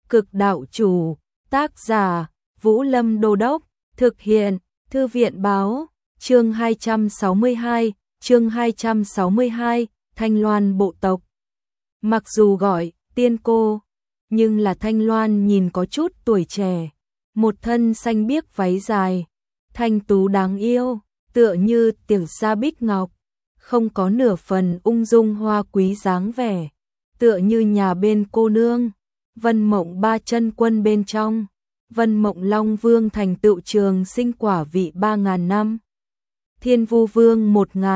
Cực đạo chủ, tác giả, Vũ Lâm Đô Đốc, thực hiện, Thư viện báo, chương 262, Thanh Loan bộ tộc. Mặc dù gọi tiên cô, nhưng là Thanh Loan nhìn có chút tuổi trẻ, một thân xanh biếc váy dài, thanh tú đáng yêu, tựa như tiểu sa bích ngọc, không có nửa phần ung dung hoa quý dáng vẻ, tựa như nhà bên cô nương, Vân Mộng ba chân quân bên trong, Vân Mộng Long Vương thành tựu trường sinh quả vị 3.000 năm, Thiên Vu Vương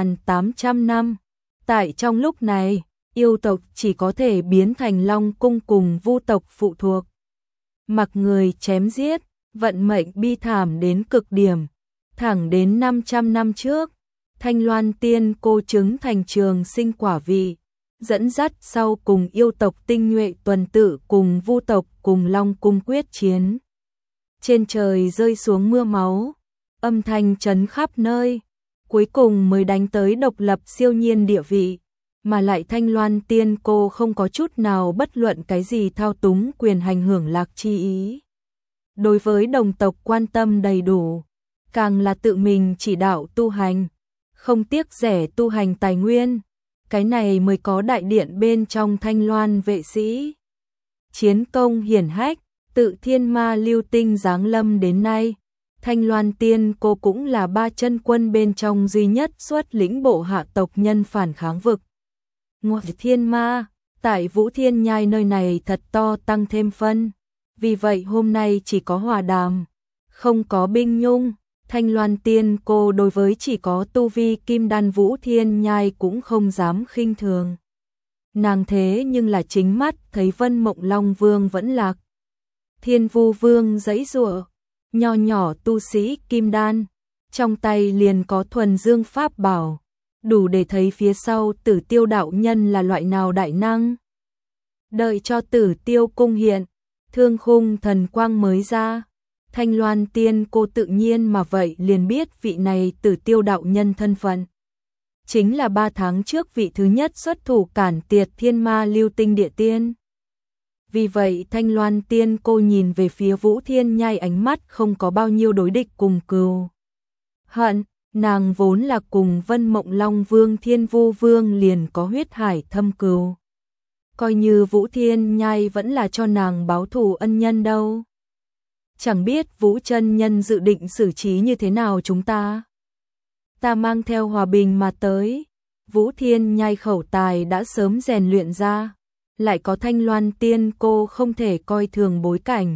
1.800 năm. Tại trong lúc này, yêu tộc chỉ có thể biến thành Long cung cùng Vu tộc phụ thuộc. Mặc người chém giết, vận mệnh bi thảm đến cực điểm, thẳng đến 500 năm trước, Thanh Loan tiên cô chứng thành trường sinh quả vị, dẫn dắt sau cùng yêu tộc tinh nhuệ tuần tự cùng Vu tộc cùng Long cung quyết chiến. Trên trời rơi xuống mưa máu, âm thanh chấn khắp nơi, cuối cùng mới đánh tới độc lập siêu nhiên địa vị, mà lại Thanh Loan tiên cô không có chút nào bất luận cái gì thao túng quyền hành hưởng lạc chi ý. Đối với đồng tộc quan tâm đầy đủ, càng là tự mình chỉ đạo tu hành, không tiếc rẻ tu hành tài nguyên, cái này mới có đại điện bên trong Thanh Loan vệ sĩ. Chiến công hiển hách, tự thiên ma lưu tinh giáng lâm đến nay, Thanh Loan tiên cô cũng là ba chân quân bên trong duy nhất xuất lĩnh bộ hạ tộc nhân phản kháng vực. Ngoại thiên ma, tại Vũ Thiên Nhai nơi này thật to tăng thêm phân, vì vậy hôm nay chỉ có hòa đàm, không có binh nhung. Thanh Loan tiên cô đối với chỉ có tu vi kim đan Vũ Thiên Nhai cũng không dám khinh thường. Nàng thế nhưng là chính mắt thấy Vân Mộng Long Vương vẫn lạc. Thiên Vu Vương giãy giụa, nho nhỏ tu sĩ kim đan, trong tay liền có thuần dương pháp bảo, đủ để thấy phía sau Tử Tiêu đạo nhân là loại nào đại năng. Đợi cho Tử Tiêu cung hiện, thương khung thần quang mới ra, Thanh Loan tiên cô tự nhiên mà vậy liền biết vị này Tử Tiêu đạo nhân thân phận. Chính là 3 tháng trước vị thứ nhất xuất thủ cản tiệt thiên ma lưu tinh địa tiên. Vì vậy Thanh Loan tiên cô nhìn về phía Vũ Thiên Nhai ánh mắt không có bao nhiêu đối địch cùng cừu hận, nàng vốn là cùng Vân Mộng Long Vương Thiên Vu Vương liền có huyết hải thâm cừu. Coi như Vũ Thiên Nhai vẫn là cho nàng báo thù ân nhân đâu. Chẳng biết Vũ chân nhân dự định xử trí như thế nào chúng ta. Ta mang theo hòa bình mà tới, Vũ Thiên Nhai khẩu tài đã sớm rèn luyện ra, lại có Thanh Loan tiên cô không thể coi thường bối cảnh.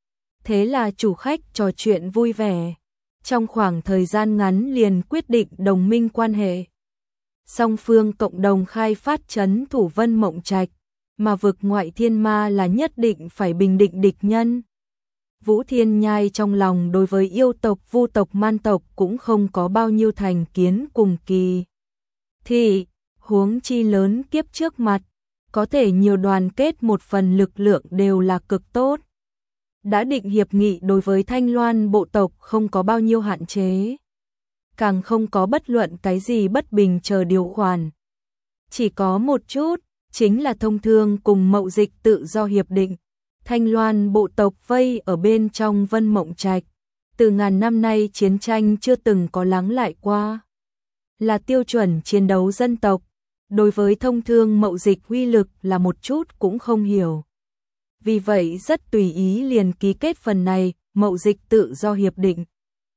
Thế là chủ khách trò chuyện vui vẻ, trong khoảng thời gian ngắn liền quyết định đồng minh quan hệ. Song phương cộng đồng khai phát trấn thủ Vân Mộng Trạch, mà vực ngoại thiên ma là nhất định phải bình định địch nhân. Vũ Thiên Nhai trong lòng đối với yêu tộc Vu tộc Man tộc cũng không có bao nhiêu thành kiến cùng kỳ thị, huống chi lớn kiếp trước mặt, có thể nhiều đoàn kết một phần lực lượng đều là cực tốt. Đã định hiệp nghị đối với Thanh Loan bộ tộc không có bao nhiêu hạn chế, càng không có bất luận cái gì bất bình chờ điều khoản. Chỉ có một chút, chính là thông thương cùng mậu dịch tự do hiệp định. Thanh Loan bộ tộc vây ở bên trong Vân Mộng Trạch, từ ngàn năm nay chiến tranh chưa từng có lắng lại qua. Là tiêu chuẩn chiến đấu dân tộc, đối với thông thương mậu dịch uy lực là một chút cũng không hiểu. Vì vậy rất tùy ý liền ký kết phần này, mậu dịch tự do hiệp định.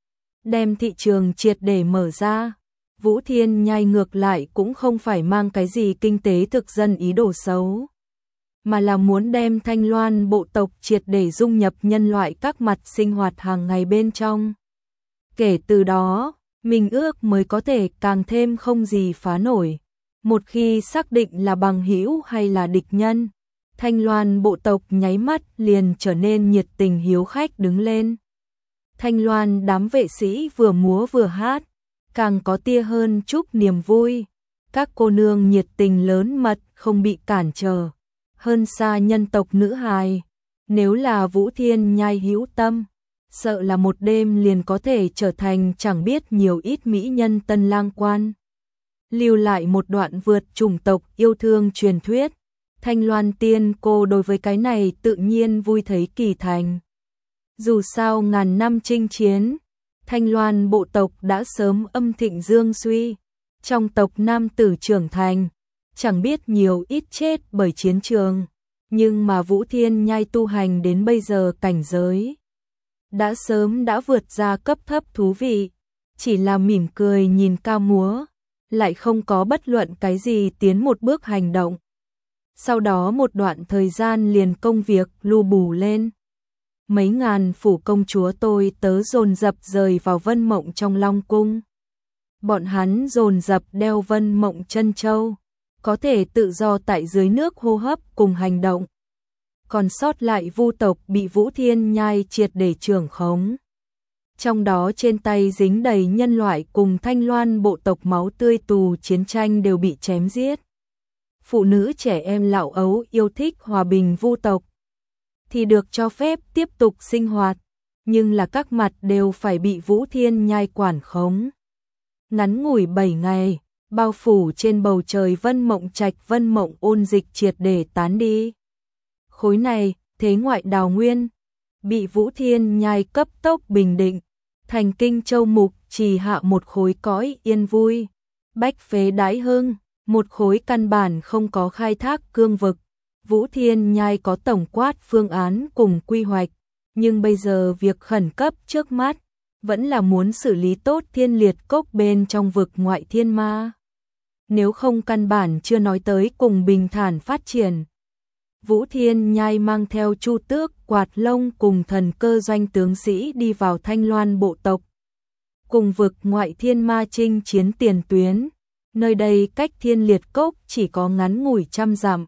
Đem thị trường triệt để mở ra, Vũ Thiên Nhai ngược lại cũng không phải mang cái gì kinh tế thực dân ý đồ xấu, mà là muốn đem Thanh Loan bộ tộc triệt để dung nhập nhân loại các mặt sinh hoạt hàng ngày bên trong. Kể từ đó, mình ước mới có thể càng thêm không gì phá nổi. Một khi xác định là bằng hữu hay là địch nhân, Thanh Loan bộ tộc nháy mắt liền trở nên nhiệt tình hiếu khách đứng lên. Thanh Loan đám vệ sĩ vừa múa vừa hát, càng có tia hơn chút niềm vui. Các cô nương nhiệt tình lớn mật không bị cản trở, hơn xa nhân tộc nữ hài. Nếu là Vũ Thiên Nhai hữu tâm, sợ là một đêm liền có thể trở thành chẳng biết nhiều ít mỹ nhân tân lang quan. Lưu lại một đoạn vượt chủng tộc yêu thương truyền thuyết, Thanh Loan Tiên Cô đối với cái này tự nhiên vui thấy kỳ thành. Dù sao ngàn năm chinh chiến, Thanh Loan bộ tộc đã sớm âm thịnh dương suy, trong tộc nam tử trưởng thành, chẳng biết nhiều ít chết bởi chiến trường, nhưng mà Vũ Thiên Nhai tu hành đến bây giờ cảnh giới đã sớm đã vượt ra cấp thấp thú vị, chỉ là mỉm cười nhìn ca múa, lại không có bất luận cái gì tiến một bước hành động. Sau đó một đoạn thời gian liền công việc lu bù lên. Mấy ngàn phủ công chúa tôi tớ dồn dập rời vào Vân Mộng trong Long cung. Bọn hắn dồn dập đeo Vân Mộng chân châu, có thể tự do tại dưới nước hô hấp cùng hành động. Còn sót lại Vu tộc bị Vũ Thiên Nhai triệt để trưởng khống. Trong đó trên tay dính đầy nhân loại cùng Thanh Loan bộ tộc máu tươi tù chiến tranh đều bị chém giết. Phụ nữ trẻ em lão ấu yêu thích hòa bình Vu tộc thì được cho phép tiếp tục sinh hoạt, nhưng là các mặt đều phải bị Vũ Thiên Nhai quản khống. Ngắn ngủi 7 ngày, bao phủ trên bầu trời Vân Mộng Trạch Vân Mộng ôn dịch triệt để tán đi. Khối này, thế ngoại đào nguyên, bị Vũ Thiên Nhai cấp tốc bình định, thành Kinh Châu Mục chỉ hạ một khối cõi yên vui, bách phế đãi hưng, một khối căn bản không có khai thác cương vực. Vũ Thiên Nhai có tổng quát phương án cùng quy hoạch, nhưng bây giờ việc khẩn cấp trước mắt vẫn là muốn xử lý tốt Thiên Liệt Cốc bên trong vực ngoại thiên ma. Nếu không căn bản chưa nói tới cùng bình thản phát triển. Vũ Thiên Nhai mang theo Chu Tước, Quạt Lông cùng Thần Cơ doanh tướng sĩ đi vào Thanh Loan bộ tộc. Cùng vực ngoại thiên ma chinh chiến tiền tuyến, nơi đây cách Thiên Liệt Cốc chỉ có ngắn ngủi 100 dặm.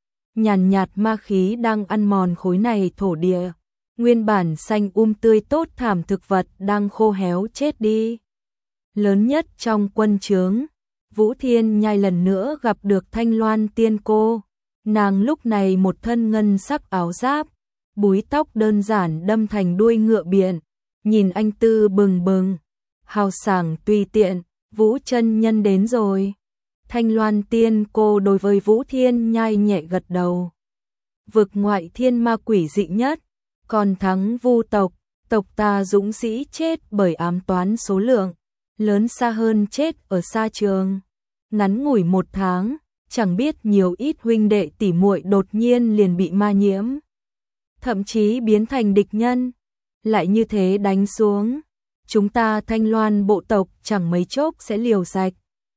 Nhàn nhạt ma khí đang ăn mòn khối này thổ địa, nguyên bản xanh tươi tốt thảm thực vật đang khô héo chết đi. Lớn nhất trong quân trướng, Vũ Thiên Nhai lần nữa gặp được Thanh Loan Tiên Cô. Nàng lúc này một thân ngân sắc áo giáp, búi tóc đơn giản đâm thành đuôi ngựa biện, nhìn anh tư bừng bừng, hào sảng tùy tiện. Vũ chân nhân đến rồi. Thanh Loan Tiên Cô đối với Vũ Thiên Nhai nhẹ gật đầu. Vực ngoại thiên ma quỷ dị nhất, còn thắng Vu tộc, tộc ta dũng sĩ chết bởi ám toán số lượng lớn xa hơn chết ở xa trường. Ngắn ngủi 1 tháng, chẳng biết nhiều ít huynh đệ tỉ muội đột nhiên liền bị ma nhiễm, thậm chí biến thành địch nhân. Lại như thế đánh xuống, chúng ta Thanh Loan bộ tộc chẳng mấy chốc sẽ liều sạch.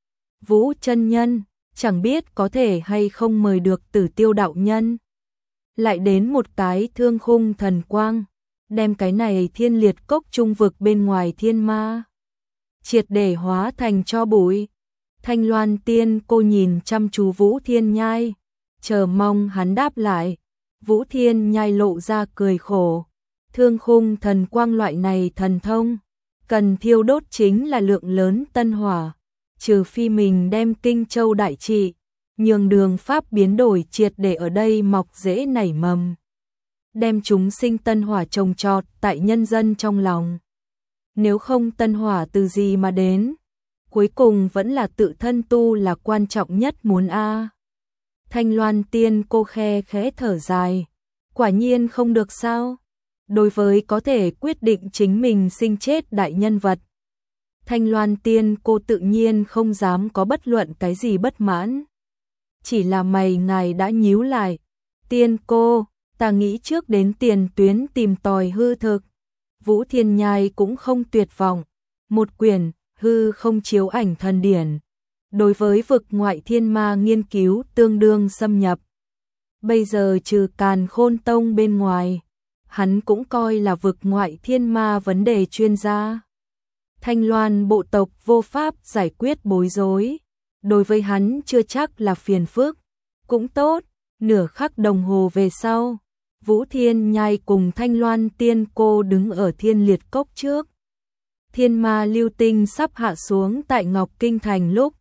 Vũ chân nhân, chẳng biết có thể hay không mời được Tử Tiêu đạo nhân. Lại đến một cái Thương Khung thần quang, đem cái này Thiên Liệt Cốc trung vực bên ngoài thiên ma triệt để hóa thành tro bụi. Thanh Loan Tiên Cô nhìn chăm chú Vũ Thiên Nhai, chờ mong hắn đáp lại. Vũ Thiên Nhai lộ ra cười khổ. Thương Khung thần quang loại này thần thông, cần thiêu đốt chính là lượng lớn tân hỏa, trừ phi mình đem Kinh Châu đại trị, nhường đường pháp biến đổi triệt để ở đây mọc rễ nảy mầm, đem chúng sinh tân hỏa trồng trọt tại nhân dân trong lòng. Nếu không tân hỏa từ gì mà đến, cuối cùng vẫn là tự thân tu là quan trọng nhất muốn a. Thanh Loan Tiên Cô khe khẽ thở dài, quả nhiên không được sao? Đối với có thể quyết định chính mình sinh chết đại nhân vật, Thanh Loan Tiên Cô tự nhiên không dám có bất luận cái gì bất mãn. Chỉ là mày ngài đã nhíu lại. Tiên Cô, ta nghĩ trước đến tiền tuyến tìm tòi hư thực. Vũ Thiên Nhai cũng không tuyệt vọng. Một quyển hư không chiếu ảnh thần điển, đối với vực ngoại thiên ma nghiên cứu tương đương xâm nhập. Bây giờ trừ Càn Khôn Tông bên ngoài, hắn cũng coi là vực ngoại thiên ma vấn đề chuyên gia. Thanh Loan bộ tộc vô pháp giải quyết bối rối, đối với hắn chưa chắc là phiền phức. Cũng tốt, nửa khắc đồng hồ về sau, Vũ Thiên Nhai cùng Thanh Loan Tiên Cô đứng ở Thiên Liệt Cốc trước. Thiên ma lưu tinh sắp hạ xuống tại Ngọc Kinh Thành lúc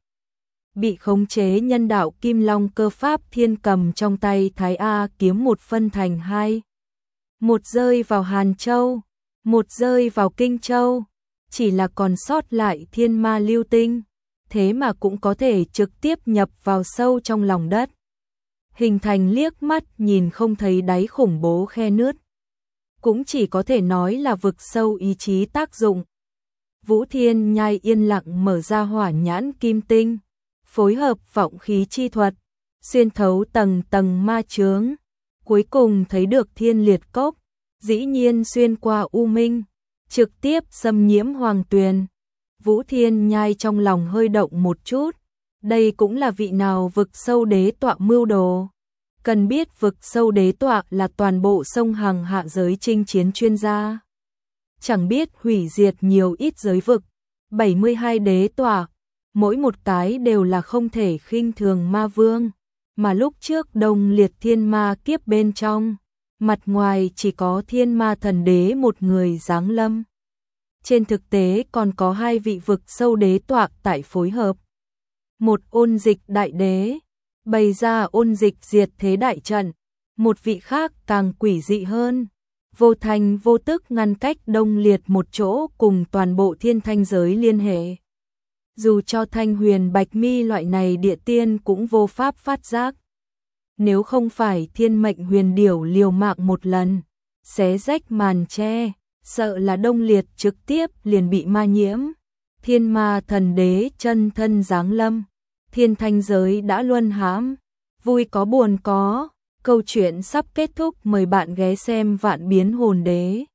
bị khống chế nhân đạo Kim Long cơ pháp thiên cầm trong tay Thái A kiếm một phân thành hai. Một rơi vào Hàn Châu, một rơi vào Kinh Châu, chỉ là còn sót lại thiên ma lưu tinh, thế mà cũng có thể trực tiếp nhập vào sâu trong lòng đất. hình thành liếc mắt nhìn không thấy đáy khủng bố khe nứt. Cũng chỉ có thể nói là vực sâu ý chí tác dụng. Vũ Thiên Nhai yên lặng mở ra hỏa nhãn kim tinh, phối hợp vọng khí chi thuật, xuyên thấu tầng tầng ma chướng, cuối cùng thấy được Thiên Liệt Cốc, dĩ nhiên xuyên qua U Minh, trực tiếp xâm nhiễm Hoàng Tuyền. Vũ Thiên Nhai trong lòng hơi động một chút, đây cũng là vị nào vực sâu đế tọa mưu đồ. Cần biết vực sâu đế tọa là toàn bộ sông Hằng hạ giới chinh chiến chuyên gia. Chẳng biết hủy diệt nhiều ít giới vực, 72 đế tọa, mỗi một cái đều là không thể khinh thường ma vương, mà lúc trước Đông Liệt Thiên Ma kiếp bên trong, mặt ngoài chỉ có Thiên Ma Thần Đế một người giáng lâm. Trên thực tế còn có 2 vị vực sâu đế tọa tại phối hợp. Một Ôn Dịch đại đế, bày ra ôn dịch diệt thế đại trận, một vị khác càng quỷ dị hơn, vô thành vô tức ngăn cách Đông Liệt một chỗ cùng toàn bộ thiên thanh giới liên hệ. Dù cho Thanh Huyền Bạch Mi loại này địa tiên cũng vô pháp phát giác. Nếu không phải Thiên Mệnh Huyền Điểu liều mạng một lần, xé rách màn che, sợ là Đông Liệt trực tiếp liền bị ma nhiễm. Thiên Ma Thần Đế chân thân giáng lâm, thiên thanh giới đã luân hãm, vui có buồn có, câu chuyện sắp kết thúc, mời bạn ghé xem Vạn Biến Hồn Đế.